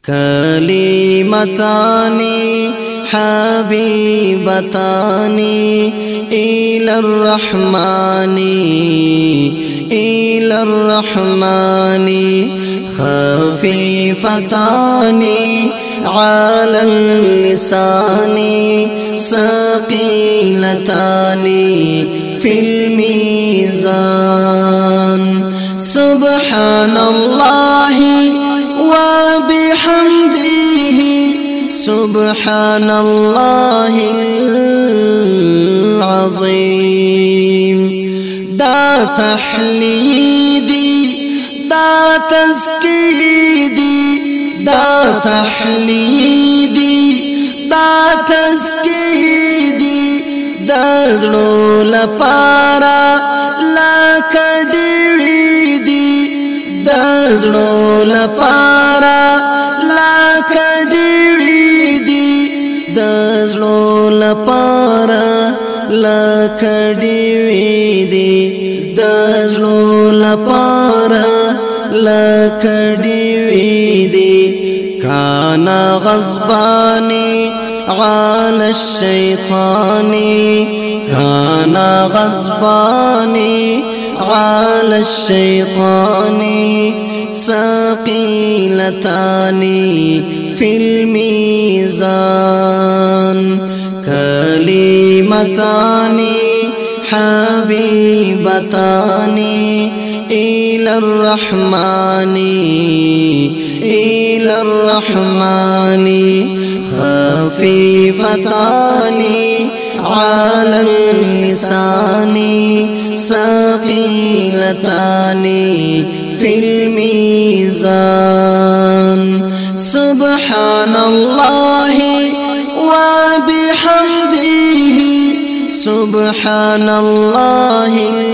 كلمتان حبيبتان إلى الرحمن خفيفتان على اللسان ثقيلتان في الميزان سبحان الله وبحمده سبحان الله العظيم دا تحليدي دا تزكيدي دا تحليدي دا تزكيدي دا زړو لپاره لکه ډېوې دي دا زړو لپاره لکه ډېوې دي دا زړو لپاره لکه ډېوې دي دا زړو لپاره لکه ډېوې دي كان غضباني على الشيطان كان غضباني على الشيطان ثقيلتان في الميزان كلمتان حبيبتان إلى الرحمن خفيفتان على اللسان ثقيلتان في الميزان سبحان الله وبحمده سبحان الله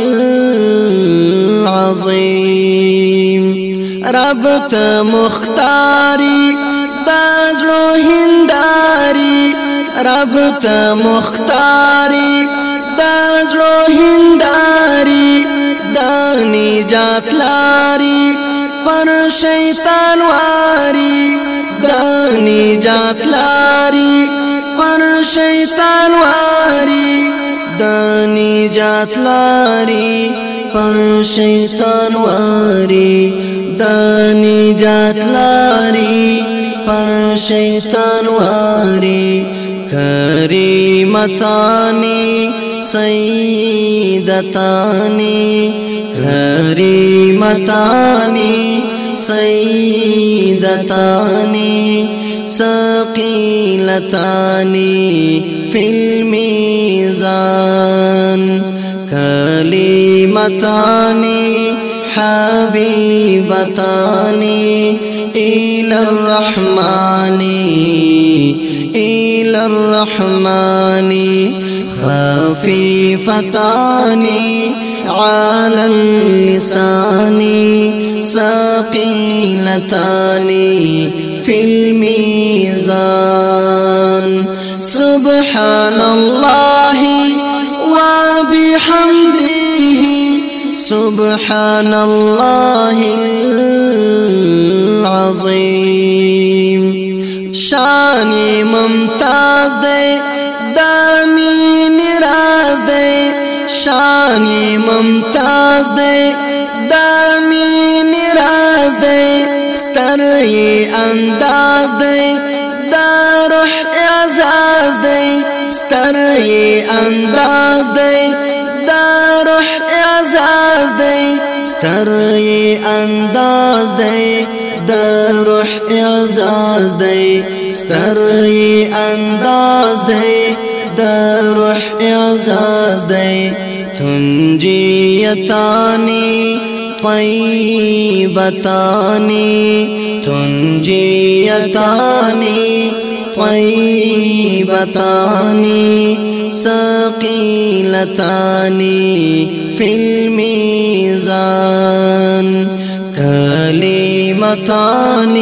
العظيم رب مختاري دازلو هنداري رب مختاري دازلو هنداري داني جات لاري پر شیطان واری داني جات لاري پر شیطان واری داني جات لاري پر شیطان واری داني جات لاري پر شیطان واری كريمتان سيدتان كريمتان سيدتان ثقيلتان في الميزان كلمتان حبيبتان إلى الرحمن خفيفتان على اللسان ثقيلتان في الميزان سبحان الله وبحمده سبحان الله العظيم شاني ممتاز دے دامین راز دے شاني ممتاز دے دامین راز دے سترئی انداز دے دا روح اعزاز دے سترئی انداز دے دا روح اعزاز دے سترئی انداز دے دا روح اعزاز دے سترئی انداز دے دا روح اعزاز دے تنجیتانی طیبتانی تنجیتانی طیبتانی ثقيلتان في الميزان كلمتان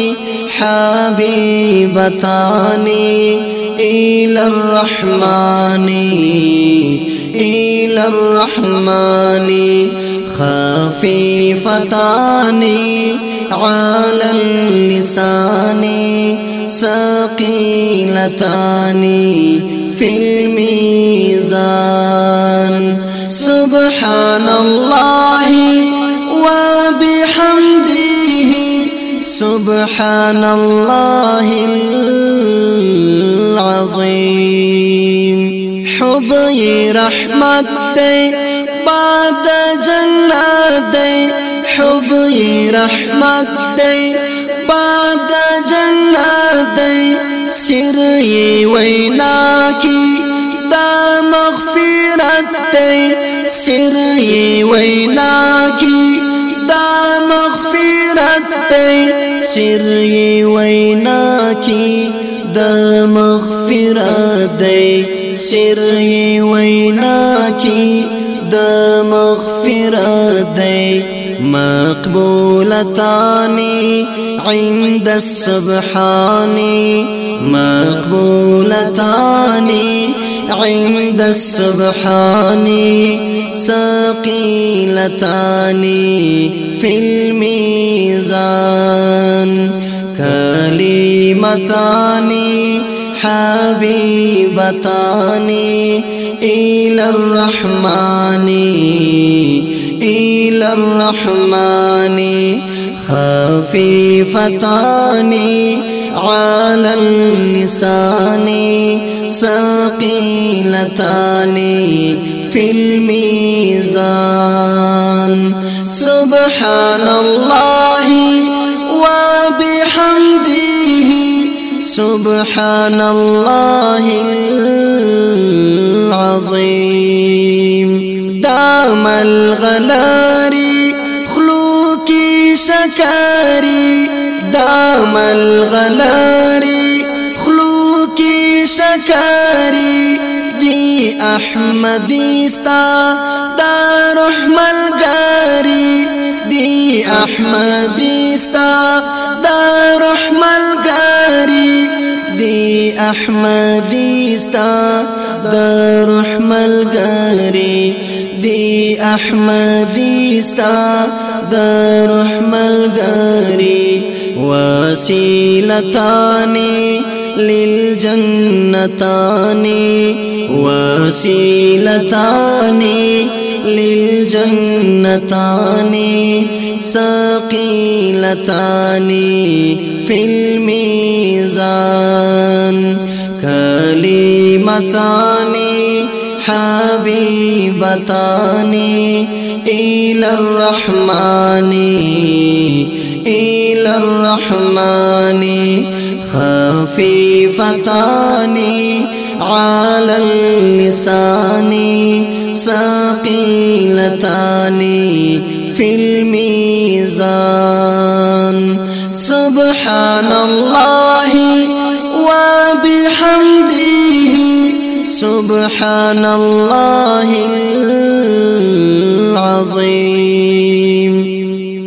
حبيبتان إلى الرحمن خفيفتان على اللسان ثقيلتان في الميزان سبحان الله وبحمده سبحان الله العظيم حبي رحمتي بعد جناتي حبي رحمتي بعد جناتي سري ويناكي دا مغفرتي سري ويناكي دا مغفرتي سري ويناكي دا مغفرتي سري ويناكي دا مغفرتي مقبولتان عند السبحان مقبولتان عند السبحان ثقيلتان في الميزان كلمتان حبيبتان إلى الرحمن إلى الرحمن خفيفتان على اللسان ثقيلتان في الميزان سبحان الله وبحمده سبحان الله العظيم دام الغلاري خلوكي شكاري دام الغلاري خلوكي شكاري دي أحمدي ستا دا رحم الغاري دي أحمدي ستا دا رحم الغاري دي أحمدي ستا دا رحم الغاري دي أحمدي ستا دا رحم الغاري وسيلتان للجنتان وسيلتان للجنتان ثقيلتان في الميزان كلمتان حبيبتان إلى الرحمن إلى الرحمن خفيفتان على اللسان ثقيلتان في الميزان سبحان الله وبحمده سبحان الله العظيم